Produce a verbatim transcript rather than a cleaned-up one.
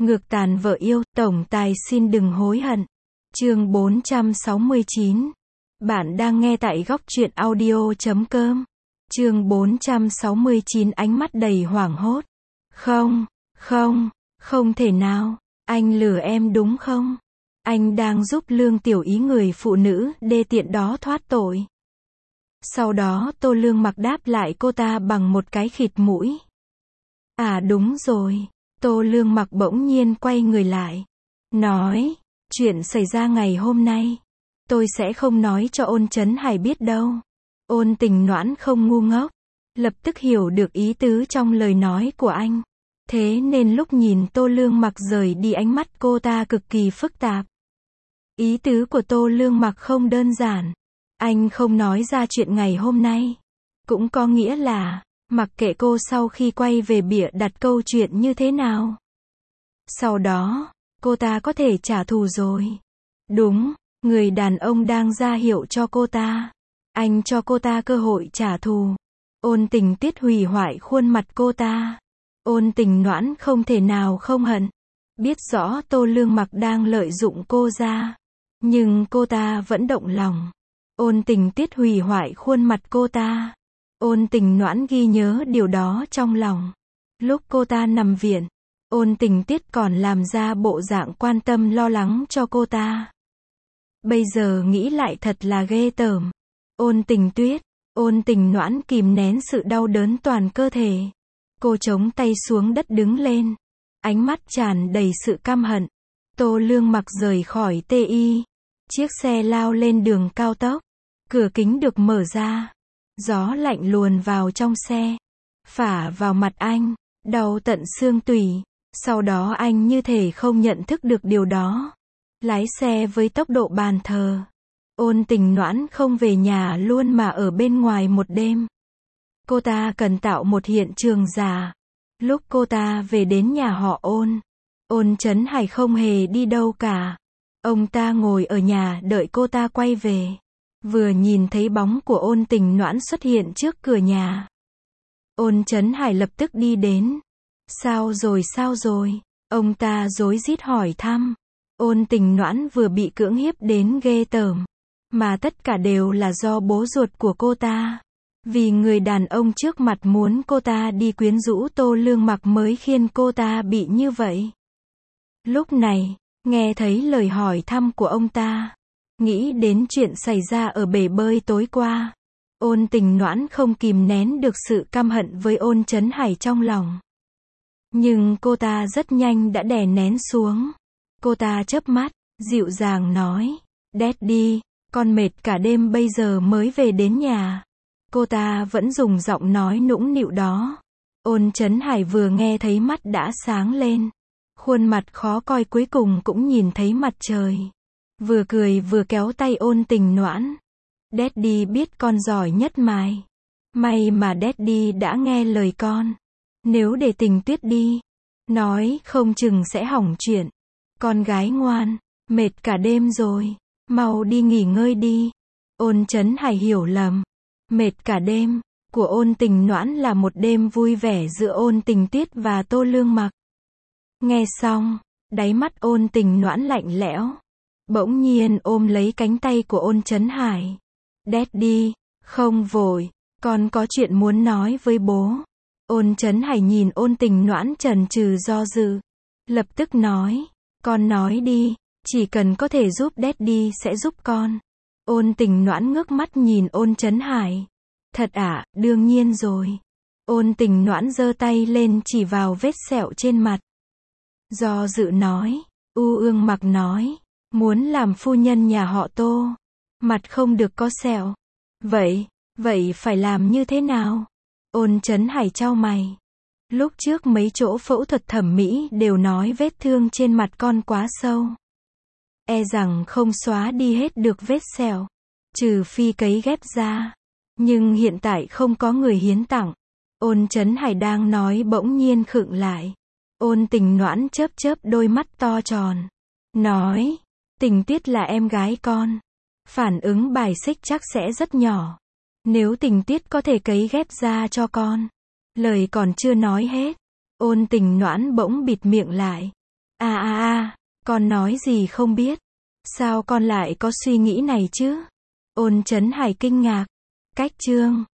Ngược tàn vợ yêu, tổng tài xin đừng hối hận. Chương bốn trăm sáu mươi chín. Bạn đang nghe tại góc truyện audio chấm com. Chương bốn trăm sáu mươi chín, ánh mắt đầy hoảng hốt. Không, không, không thể nào. Anh lừa em đúng không? Anh đang giúp Lương Tiểu Ý, người phụ nữ đê tiện đó, thoát tội. Sau đó Tô Lương Mặc đáp lại cô ta bằng một cái khịt mũi. À đúng rồi. Tô Lương Mặc bỗng nhiên quay người lại. Nói, chuyện xảy ra ngày hôm nay, tôi sẽ không nói cho Ôn Chấn Hải biết đâu. Ôn Tình Noãn không ngu ngốc, lập tức hiểu được ý tứ trong lời nói của anh. Thế nên lúc nhìn Tô Lương Mặc rời đi, ánh mắt cô ta cực kỳ phức tạp. Ý tứ của Tô Lương Mặc không đơn giản. Anh không nói ra chuyện ngày hôm nay, cũng có nghĩa là mặc kệ cô sau khi quay về bịa đặt câu chuyện như thế nào, sau đó cô ta có thể trả thù rồi. Đúng, người đàn ông đang ra hiệu cho cô ta. Anh cho cô ta cơ hội trả thù. Ôn Tình Tiết hủy hoại khuôn mặt cô ta. Ôn Tình Noãn không thể nào không hận. Biết rõ Tô Lương Mặc đang lợi dụng cô ra, nhưng cô ta vẫn động lòng. Ôn Tình Tiết hủy hoại khuôn mặt cô ta. Ôn Tình Noãn ghi nhớ điều đó trong lòng. Lúc cô ta nằm viện, Ôn Tình Tiết còn làm ra bộ dạng quan tâm lo lắng cho cô ta. Bây giờ nghĩ lại thật là ghê tởm. Ôn Tình Tuyết, Ôn Tình Noãn kìm nén sự đau đớn toàn cơ thể. Cô chống tay xuống đất đứng lên. Ánh mắt tràn đầy sự căm hận. Tô Lương Mặc rời khỏi tê i. Chiếc xe lao lên đường cao tốc. Cửa kính được mở ra. Gió lạnh luồn vào trong xe, phả vào mặt anh, đau tận xương tủy. Sau đó anh như thể không nhận thức được điều đó, lái xe với tốc độ bàn thờ. Ôn Tình Noãn không về nhà luôn mà ở bên ngoài một đêm. Cô ta cần tạo một hiện trường giả. Lúc cô ta về đến nhà họ Ôn, Ôn Chấn Hải không hề đi đâu cả. Ông ta ngồi ở nhà đợi cô ta quay về. Vừa nhìn thấy bóng của Ôn Tình Noãn xuất hiện trước cửa nhà, Ôn Chấn Hải lập tức đi đến. Sao rồi sao rồi? Ông ta rối rít hỏi thăm. Ôn Tình Noãn vừa bị cưỡng hiếp đến ghê tởm, mà tất cả đều là do bố ruột của cô ta. Vì người đàn ông trước mặt muốn cô ta đi quyến rũ Tô Lương Mặc mới khiến cô ta bị như vậy. Lúc này, nghe thấy lời hỏi thăm của ông ta, nghĩ đến chuyện xảy ra ở bể bơi tối qua, Ôn Tình Noãn không kìm nén được sự căm hận với Ôn Chấn Hải trong lòng. Nhưng cô ta rất nhanh đã đè nén xuống. Cô ta chớp mắt, dịu dàng nói, Daddy, con mệt cả đêm bây giờ mới về đến nhà. Cô ta vẫn dùng giọng nói nũng nịu đó. Ôn Chấn Hải vừa nghe thấy mắt đã sáng lên. Khuôn mặt khó coi cuối cùng cũng nhìn thấy mặt trời. Vừa cười vừa kéo tay Ôn Tình Noãn. Daddy biết con giỏi nhất mài. May mà Daddy đã nghe lời con. Nếu để Tình Tuyết đi, nói không chừng sẽ hỏng chuyện. Con gái ngoan, mệt cả đêm rồi, mau đi nghỉ ngơi đi. Ôn Chấn Hải hiểu lầm. Mệt cả đêm của Ôn Tình Noãn là một đêm vui vẻ giữa Ôn Tình Tuyết và Tô Lương Mặc. Nghe xong, đáy mắt Ôn Tình Noãn lạnh lẽo. Bỗng nhiên ôm lấy cánh tay của Ôn Chấn Hải. Daddy, không vội, con có chuyện muốn nói với bố. Ôn Chấn Hải nhìn Ôn Tình Noãn chần chừ do dự. Lập tức nói, con nói đi, chỉ cần có thể giúp Daddy sẽ giúp con. Ôn Tình Noãn ngước mắt nhìn Ôn Chấn Hải. Thật ạ, à, đương nhiên rồi. Ôn Tình Noãn giơ tay lên chỉ vào vết sẹo trên mặt. Do dự nói, U Ương Mặc nói, muốn làm phu nhân nhà họ Tô, mặt không được có sẹo. Vậy, vậy phải làm như thế nào? Ôn Chấn Hải chau mày. Lúc trước mấy chỗ phẫu thuật thẩm mỹ đều nói vết thương trên mặt con quá sâu, e rằng không xóa đi hết được vết sẹo, trừ phi cấy ghép da. Nhưng hiện tại không có người hiến tặng. Ôn Chấn Hải đang nói bỗng nhiên khựng lại. Ôn Tình Noãn chớp chớp đôi mắt to tròn. Nói, Tình Tuyết là em gái con. Phản ứng bài xích chắc sẽ rất nhỏ. Nếu Tình Tuyết có thể cấy ghép da cho con. Lời còn chưa nói hết, Ôn Tình Noãn bỗng bịt miệng lại. À à à, con nói gì không biết. Sao con lại có suy nghĩ này chứ? Ôn Chấn Hải kinh ngạc. Cách chương